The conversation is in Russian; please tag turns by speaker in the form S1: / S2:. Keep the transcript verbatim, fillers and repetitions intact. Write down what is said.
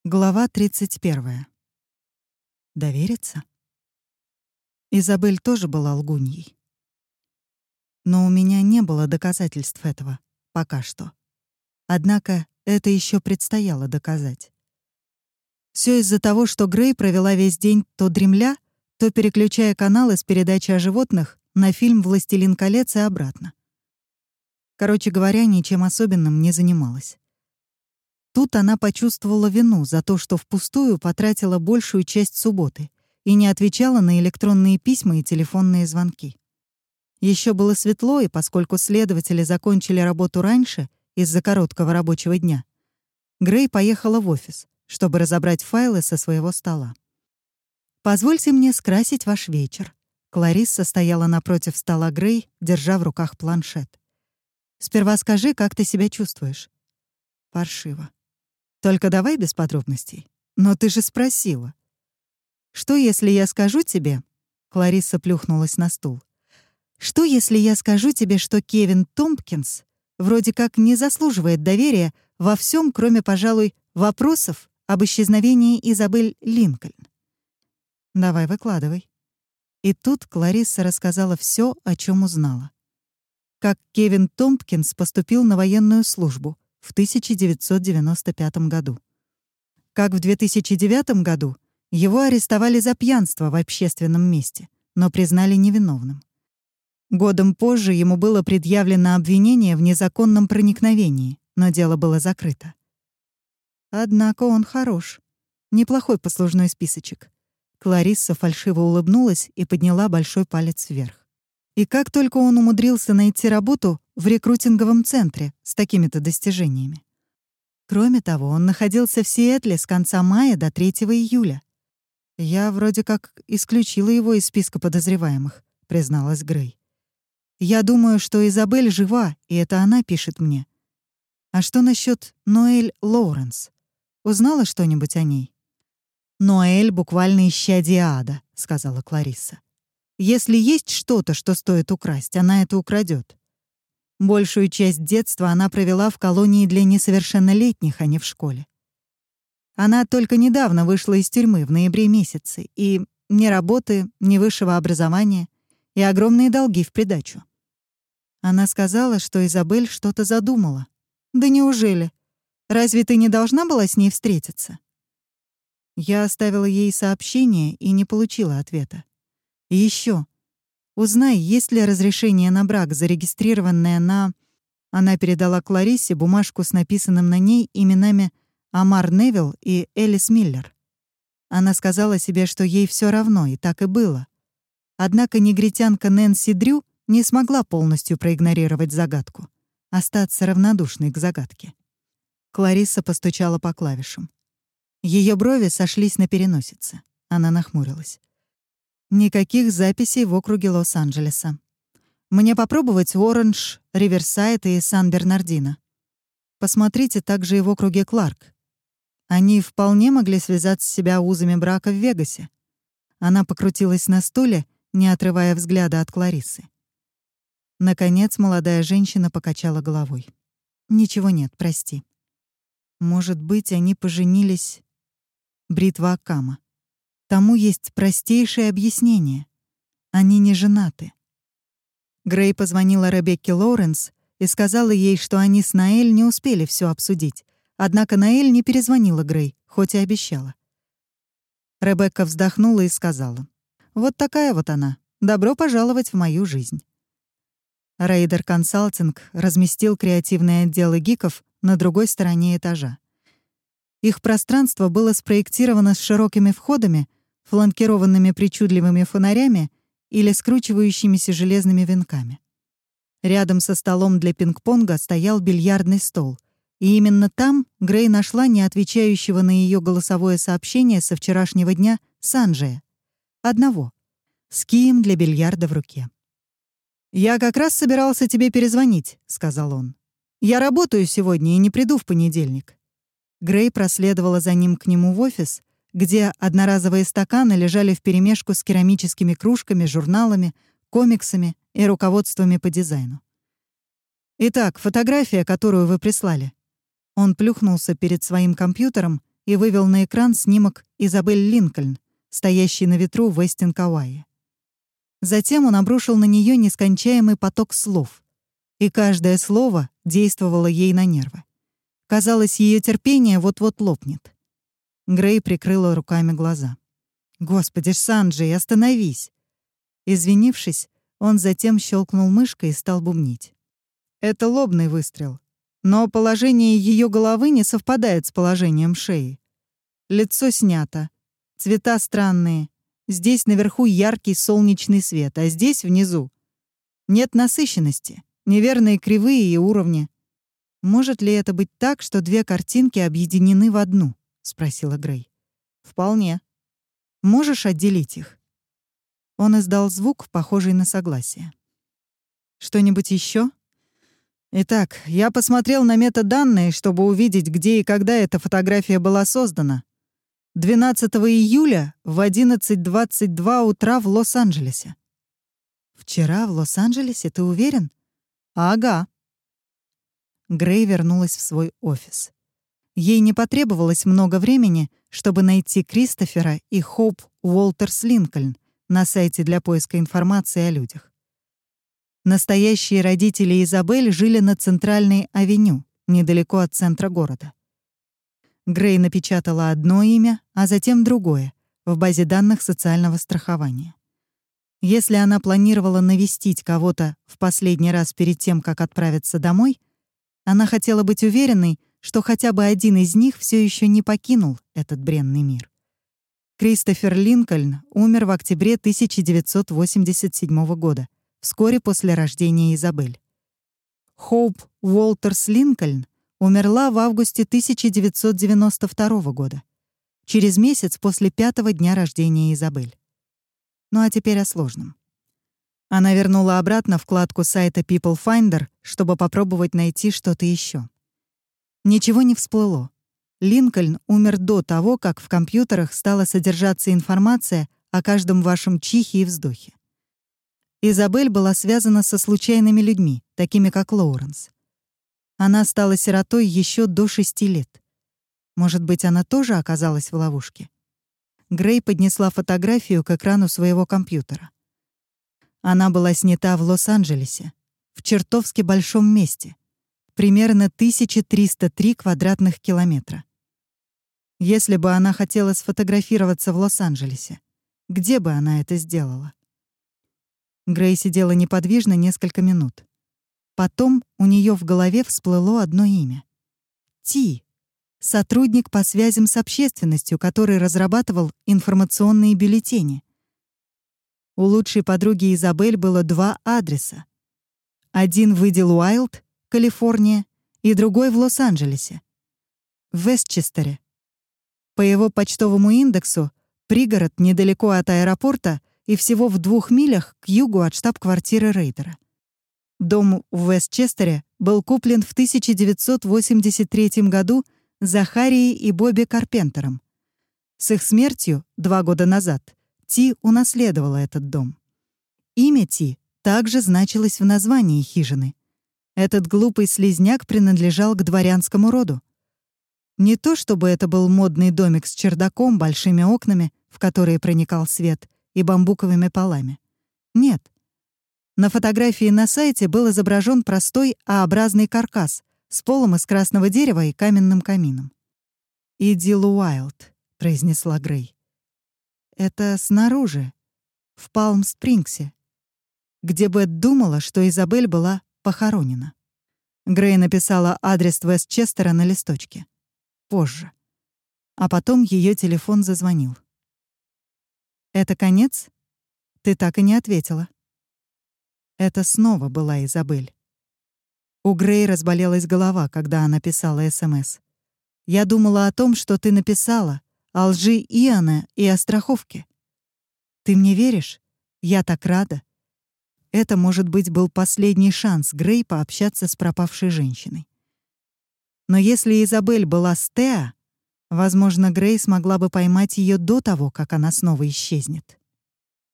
S1: Глава тридцать первая. Довериться? Изабель тоже была лгуньей. Но у меня не было доказательств этого, пока что. Однако это еще предстояло доказать. Все из-за того, что Грей провела весь день то дремля, то переключая каналы с передачи о животных на фильм «Властелин колец» и обратно. Короче говоря, ничем особенным не занималась. Тут она почувствовала вину за то, что впустую потратила большую часть субботы и не отвечала на электронные письма и телефонные звонки. Еще было светло, и поскольку следователи закончили работу раньше из-за короткого рабочего дня, Грей поехала в офис, чтобы разобрать файлы со своего стола. «Позвольте мне скрасить ваш вечер». Кларисса стояла напротив стола Грей, держа в руках планшет. «Сперва скажи, как ты себя чувствуешь?» «Паршиво. Только давай без подробностей. Но ты же спросила». «Что, если я скажу тебе...» Кларисса плюхнулась на стул. «Что, если я скажу тебе, что Кевин Томпкинс вроде как не заслуживает доверия во всем, кроме, пожалуй, вопросов об исчезновении Изабель Линкольн?» «Давай, выкладывай». И тут Кларисса рассказала все, о чем узнала. Как Кевин Томпкинс поступил на военную службу в тысяча девятьсот девяносто пятом году. Как в две тысячи девятом году его арестовали за пьянство в общественном месте, но признали невиновным. Годом позже ему было предъявлено обвинение в незаконном проникновении, но дело было закрыто. Однако он хорош. Неплохой послужной списочек. Кларисса фальшиво улыбнулась и подняла большой палец вверх. И как только он умудрился найти работу в рекрутинговом центре с такими-то достижениями. Кроме того, он находился в Сиэтле с конца мая до третьего июля. «Я вроде как исключила его из списка подозреваемых», — призналась Грей. «Я думаю, что Изабель жива, и это она пишет мне. А что насчет Ноэль Лоуренс? Узнала что-нибудь о ней?» «Ноэль буквально исчадие ада», — сказала Кларисса. «Если есть что-то, что стоит украсть, она это украдет. Большую часть детства она провела в колонии для несовершеннолетних, а не в школе. Она только недавно вышла из тюрьмы в ноябре месяце, и ни работы, ни высшего образования, и огромные долги в придачу. Она сказала, что Изабель что-то задумала. Да неужели? Разве ты не должна была с ней встретиться?» Я оставила ей сообщение и не получила ответа. И еще. Узнай, есть ли разрешение на брак, зарегистрированное на... Она передала Клариссе бумажку с написанным на ней именами Амар Невилл и Элис Миллер. Она сказала себе, что ей все равно, и так и было. Однако негритянка Нэнси Дрю не смогла полностью проигнорировать загадку, остаться равнодушной к загадке. Кларисса постучала по клавишам. Ее брови сошлись на переносице. Она нахмурилась. «Никаких записей в округе Лос-Анджелеса. Мне попробовать Оранж, Риверсайд и Сан-Бернардино. Посмотрите также и в округе Кларк. Они вполне могли связать себя узами брака в Вегасе». Она покрутилась на стуле, не отрывая взгляда от Клариссы. Наконец молодая женщина покачала головой. «Ничего нет, прости. Может быть, они поженились...» Бритва Акама. Тому есть простейшее объяснение. Они не женаты. Грей позвонила Ребекке Лоуренс и сказала ей, что они с Ноэль не успели все обсудить. Однако Ноэль не перезвонила Грей, хоть и обещала. Ребекка вздохнула и сказала: «Вот такая вот она. Добро пожаловать в мою жизнь». Рейдер Консалтинг разместил креативные отделы гиков на другой стороне этажа. Их пространство было спроектировано с широкими входами, фланкированными причудливыми фонарями или скручивающимися железными венками. Рядом со столом для пинг-понга стоял бильярдный стол, и именно там Грей нашла не отвечающего на ее голосовое сообщение со вчерашнего дня Санджея. Одного. С кием для бильярда в руке. «Я как раз собирался тебе перезвонить», — сказал он. «Я работаю сегодня и не приду в понедельник». Грей проследовала за ним к нему в офис, где одноразовые стаканы лежали вперемешку с керамическими кружками, журналами, комиксами и руководствами по дизайну. «Итак, фотография, которую вы прислали». Он плюхнулся перед своим компьютером и вывел на экран снимок Изабель Линкольн, стоящей на ветру в Вестин-Кауайе. Затем он обрушил на нее нескончаемый поток слов, и каждое слово действовало ей на нервы. Казалось, ее терпение вот-вот лопнет. Грей прикрыла руками глаза. «Господи ж, Санджей, остановись!» Извинившись, он затем щелкнул мышкой и стал бубнить. «Это лобный выстрел, но положение ее головы не совпадает с положением шеи. Лицо снято, цвета странные. Здесь наверху яркий солнечный свет, а здесь, внизу, нет насыщенности, неверные кривые и уровни. Может ли это быть так, что две картинки объединены в одну?» — спросила Грей. «Вполне. Можешь отделить их?» Он издал звук, похожий на согласие. «Что-нибудь еще? Итак, я посмотрел на метаданные, чтобы увидеть, где и когда эта фотография была создана. двенадцатого июля в одиннадцать двадцать два утра в Лос-Анджелесе». «Вчера в Лос-Анджелесе, ты уверен?» «Ага». Грей вернулась в свой офис. Ей не потребовалось много времени, чтобы найти Кристофера и Хоуп Уолтерс Линкольн на сайте для поиска информации о людях. Настоящие родители Изабель жили на Центральной авеню, недалеко от центра города. Грей напечатала одно имя, а затем другое в базе данных социального страхования. Если она планировала навестить кого-то в последний раз перед тем, как отправиться домой, она хотела быть уверенной, что хотя бы один из них все еще не покинул этот бренный мир. Кристофер Линкольн умер в октябре тысяча девятьсот восемьдесят седьмого года, вскоре после рождения Изабель. Хоуп Уолтерс Линкольн умерла в августе тысяча девятьсот девяносто второго года, через месяц после пятого дня рождения Изабель. Ну а теперь о сложном. Она вернула обратно вкладку сайта People Finder, чтобы попробовать найти что-то еще. Ничего не всплыло. Линкольн умер до того, как в компьютерах стала содержаться информация о каждом вашем чихе и вздохе. Изабель была связана со случайными людьми, такими как Лоуренс. Она стала сиротой еще до шести лет. Может быть, она тоже оказалась в ловушке? Грей поднесла фотографию к экрану своего компьютера. Она была снята в Лос-Анджелесе, в чертовски большом месте, примерно тысяча триста три квадратных километра. Если бы она хотела сфотографироваться в Лос-Анджелесе, где бы она это сделала? Грей сидела неподвижно несколько минут. Потом у нее в голове всплыло одно имя. Ти, сотрудник по связям с общественностью, который разрабатывал информационные бюллетени. У лучшей подруги Изабель было два адреса. Один в Идилуайлд, Калифорния, и другой в Лос-Анджелесе, в Вестчестере. По его почтовому индексу пригород недалеко от аэропорта и всего в двух милях к югу от штаб-квартиры Рейдера. Дом в Вестчестере был куплен в тысяча девятьсот восемьдесят третьем году Захарией и Бобби Карпентером. С их смертью два года назад Ти унаследовала этот дом. Имя Ти также значилось в названии хижины. Этот глупый слизняк принадлежал к дворянскому роду. Не то чтобы это был модный домик с чердаком, большими окнами, в которые проникал свет, и бамбуковыми полами. Нет. На фотографии на сайте был изображен простой А-образный каркас с полом из красного дерева и каменным камином. «Идилуайлд», — произнесла Грей. «Это снаружи, в Палм-Спрингсе, где Бет думала, что Изабель была похоронена». Грей написала адрес Вестчестера на листочке. Позже. А потом ее телефон зазвонил. «Это конец? Ты так и не ответила». Это снова была Изабель. У Грей разболелась голова, когда она писала СМС. «Я думала о том, что ты написала, о лжи Иоанна и о страховке. Ты мне веришь? Я так рада». Это, может быть, был последний шанс Грей пообщаться с пропавшей женщиной. Но если Изабель была с Теа, возможно, Грей смогла бы поймать ее до того, как она снова исчезнет.